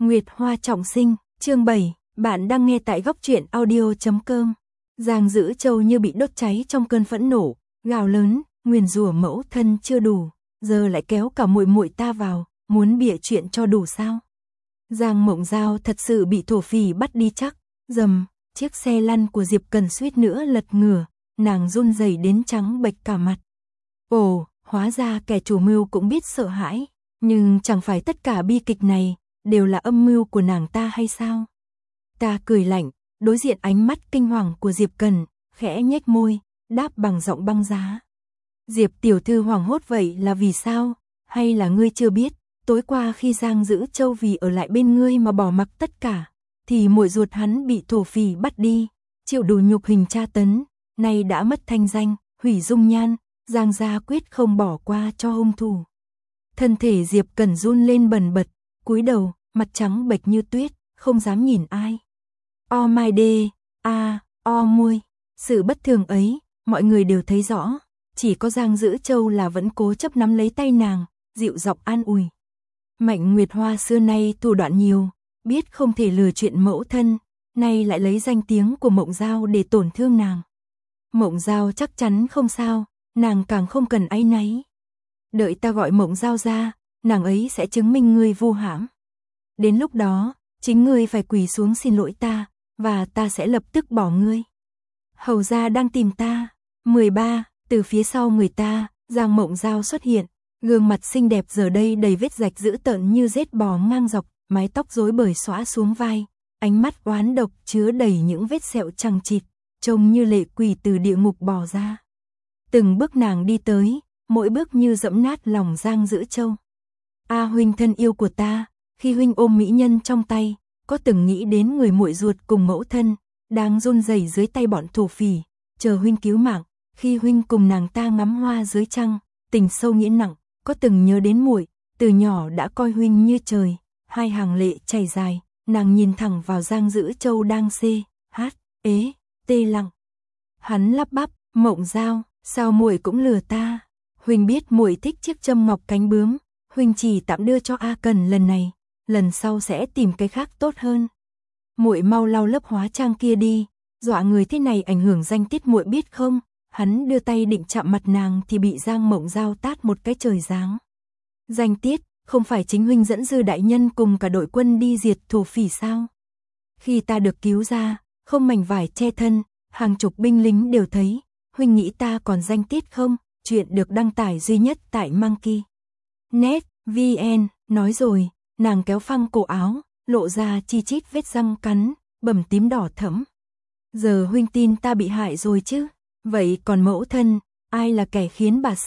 Nguyệt Hoa trọng sinh, chương 7, bạn đang nghe tại góc truyện audio.com. Giang Dữ Châu như bị đốt cháy trong cơn phẫn nộ, gào lớn, nguyền rủa mẫu thân chưa đủ, giờ lại kéo cả muội muội ta vào, muốn bịa chuyện cho đủ sao? Giang Mộng Giao thật sự bị thổ phỉ bắt đi chắc, dầm, chiếc xe lăn của Diệp Cần suýt nữa lật ngửa, nàng run rẩy đến trắng bệch cả mặt. Ồ, hóa ra kẻ chủ mưu cũng biết sợ hãi, nhưng chẳng phải tất cả bi kịch này đều là âm mưu của nàng ta hay sao? Ta cười lạnh, đối diện ánh mắt kinh hoàng của Diệp Cần, khẽ nhếch môi, đáp bằng giọng băng giá. Diệp tiểu thư hoảng hốt vậy là vì sao? Hay là ngươi chưa biết, tối qua khi Giang Dữ Châu vì ở lại bên ngươi mà bỏ mặc tất cả, thì muội ruột hắn bị thổ phỉ bắt đi, chịu đủ nhục hình tra tấn, nay đã mất thanh danh, hủy dung nhan, Giang gia quyết không bỏ qua cho hung thủ. Thân thể Diệp Cần run lên bần bật, cúi đầu, mặt trắng bệch như tuyết, không dám nhìn ai. O my day, o muôi, sự bất thường ấy, mọi người đều thấy rõ, chỉ có Giang Dữ Châu là vẫn cố chấp nắm lấy tay nàng, dịu giọng an ủi. Mạnh Nguyệt Hoa xưa nay thủ đoạn nhiều, biết không thể lừa chuyện mẫu thân, nay lại lấy danh tiếng của Mộng Giao để tổn thương nàng. Mộng Giao chắc chắn không sao, nàng càng không cần áy náy. Đợi ta gọi Mộng Giao ra, nàng ấy sẽ chứng minh ngươi vu hãm. Đến lúc đó, chính ngươi phải quỳ xuống xin lỗi ta, và ta sẽ lập tức bỏ ngươi. Hầu gia đang tìm ta. 13, từ phía sau người ta, Giang Mộng Giao xuất hiện, gương mặt xinh đẹp giờ đây đầy vết rạch dữ tợn như rết bò ngang dọc, mái tóc rối bời xõa xuống vai, ánh mắt oán độc chứa đầy những vết sẹo chằng chịt, trông như lệ quỷ từ địa ngục bò ra. Từng bước nàng đi tới, mỗi bước như dẫm nát lòng Giang Dữ Châu. A huynh thân yêu của ta, khi huynh ôm mỹ nhân trong tay, có từng nghĩ đến người muội ruột cùng mẫu thân, đang run rẩy dưới tay bọn thổ phỉ, chờ huynh cứu mạng, khi huynh cùng nàng ta ngắm hoa dưới trăng, tình sâu nghĩa nặng, có từng nhớ đến muội, từ nhỏ đã coi huynh như trời. Hai hàng lệ chảy dài, nàng nhìn thẳng vào Giang Dữ Châu đang tê lặng. Hắn lắp bắp, Mộng Giao, sao muội cũng lừa ta? Huynh biết muội thích chiếc châm ngọc cánh bướm, huynh chỉ tạm đưa cho A Cần lần này, lần sau sẽ tìm cái khác tốt hơn. Muội mau lau lớp hóa trang kia đi, dọa người thế này ảnh hưởng danh tiết muội biết không? Hắn đưa tay định chạm mặt nàng thì bị Giang Mộng Giao tát một cái trời giáng. Danh tiết, không phải chính huynh dẫn Dư đại nhân cùng cả đội quân đi diệt thổ phỉ sao? Khi ta được cứu ra, không mảnh vải che thân, hàng chục binh lính đều thấy, huynh nghĩ ta còn danh tiết không? Chuyện được đăng tải duy nhất tại Monkey Net VN. Nói rồi, nàng kéo phăng cổ áo, lộ ra chi chít vết răng cắn, bầm tím đỏ thẫm. Giờ huynh tin ta bị hại rồi chứ? Vậy còn mẫu thân, ai là kẻ khiến bà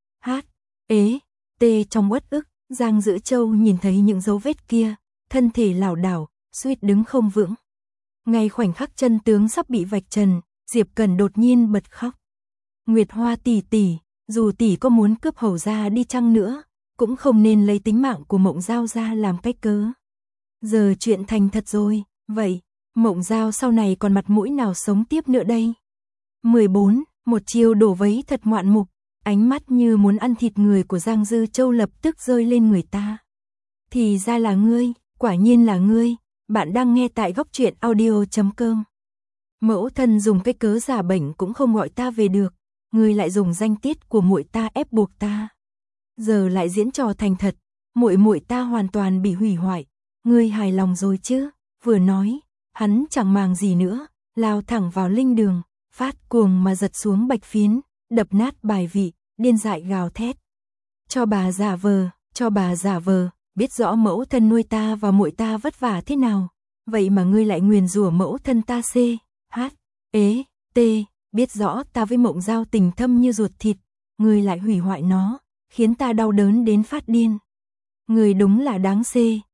trong uất ức? Giang Dữ Châu nhìn thấy những dấu vết kia, thân thể lảo đảo, suýt đứng không vững. Ngay khoảnh khắc chân tướng sắp bị vạch trần, Diệp Cần đột nhiên bật khóc. Nguyệt Hoa tỷ tỷ, dù tỷ có muốn cướp hầu gia đi chăng nữa, cũng không nên lấy tính mạng của Mộng Giao ra làm cái cớ. Giờ chuyện thành thật rồi, vậy, Mộng Giao sau này còn mặt mũi nào sống tiếp nữa đây? 14, một chiêu đổ vấy thật ngoạn mục, ánh mắt như muốn ăn thịt người của Giang Dữ Châu lập tức rơi lên người ta. Thì ra là ngươi, quả nhiên là ngươi, bạn đang nghe tại góc truyện audio.com. Mẫu thân dùng cái cớ giả bệnh cũng không gọi ta về được, ngươi lại dùng danh tiết của muội ta ép buộc ta. Giờ lại diễn trò thành thật, muội ta hoàn toàn bị hủy hoại, ngươi hài lòng rồi chứ? Vừa nói, hắn chẳng màng gì nữa, lao thẳng vào linh đường, phát cuồng mà giật xuống bạch phiến, đập nát bài vị, điên dại gào thét. Cho bà giả vờ, biết rõ mẫu thân nuôi ta và muội ta vất vả thế nào, vậy mà ngươi lại nguyền rủa mẫu thân ta biết rõ ta với Mộng Giao tình thâm như ruột thịt, ngươi lại hủy hoại nó, khiến ta đau đớn đến phát điên. Ngươi đúng là đáng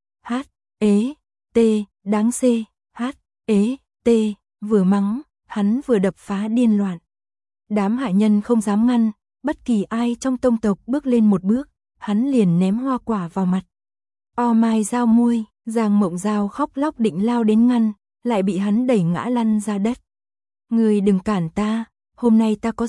vừa mắng, hắn vừa đập phá điên loạn. Đám hạ nhân không dám ngăn, bất kỳ ai trong tông tộc bước lên một bước, hắn liền ném hoa quả vào mặt. O my Giao muôi, Giang Mộng Giao khóc lóc định lao đến ngăn, lại bị hắn đẩy ngã lăn ra đất. Ngươi đừng cản ta, hôm nay ta có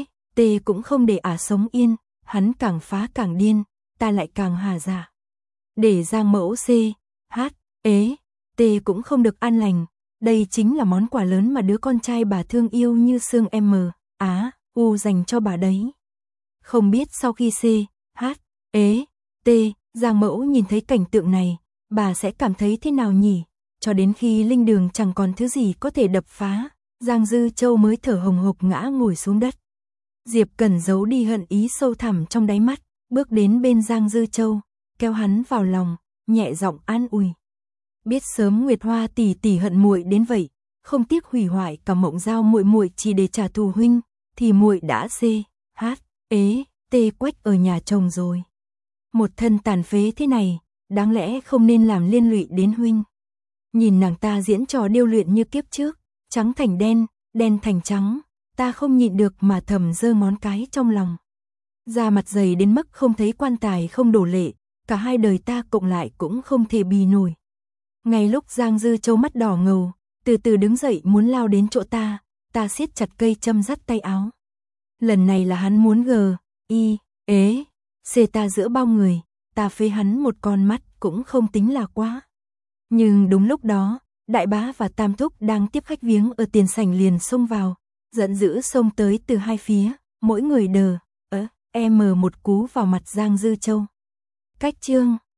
cũng không để ả sống yên, hắn càng phá càng điên, ta lại càng hà dạ. để Giang Mẫu C, H, ế, T cũng không được an lành. Đây chính là món quà lớn mà đứa con trai bà thương yêu như xương M, Á, U dành cho bà đấy. Không biết sau khi C, H, ế, T, Giang Mẫu nhìn thấy cảnh tượng này, bà sẽ cảm thấy thế nào nhỉ? Cho đến khi linh đường chẳng còn thứ gì có thể đập phá, Giang Dư Châu mới thở hồng hộc ngã ngồi xuống đất. Diệp Cẩn giấu đi hận ý sâu thẳm trong đáy mắt, bước đến bên Giang Dư Châu, kéo hắn vào lòng, nhẹ giọng an ủi. Biết sớm Nguyệt Hoa tỷ tỷ hận muội đến vậy, không tiếc hủy hoại cả Mộng Giao muội muội chỉ để trả thù huynh, thì muội đã C, H, ế, T quách ở nhà chồng rồi. Một thân tàn phế thế này, đáng lẽ không nên làm liên lụy đến huynh. Nhìn nàng ta diễn trò điêu luyện như kiếp trước, trắng thành đen, đen thành trắng, ta không nhịn được mà thầm giơ ngón cái trong lòng. Da mặt dày đến mức không thấy quan tài không đổ lệ, cả hai đời ta cộng lại cũng không thể bì nổi. Ngay lúc Giang Dư Châu mắt đỏ ngầu, từ từ đứng dậy muốn lao đến chỗ ta siết chặt cây châm dắt tay áo. Lần này là hắn muốn I, ế, C ta giữa bao người, ta phế hắn một con mắt cũng không tính là quá. Nhưng đúng lúc đó, Đại Bá và Tam Thúc đang tiếp khách viếng ở tiền sảnh liền xông vào, giận dữ xông tới từ hai phía, mỗi người đờ, một cú vào mặt Giang Dư Châu. Cách chương